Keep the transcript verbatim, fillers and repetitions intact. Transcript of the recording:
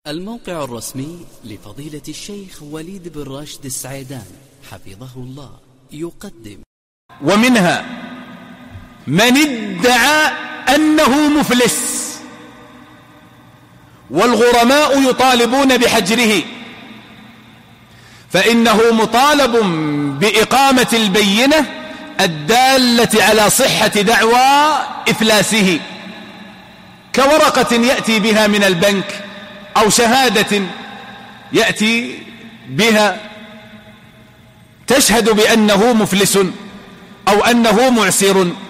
الموقع الرسمي لفضيلة الشيخ وليد بن راشد السعيدان حفظه الله يقدم. ومنها من ادعى أنه مفلس والغرماء يطالبون بحجره، فإنه مطالب بإقامة البينة الدالة على صحة دعوى إفلاسه، كورقة يأتي بها من البنك أو شهادة يأتي بها تشهد بأنه مفلس أو أنه معسر.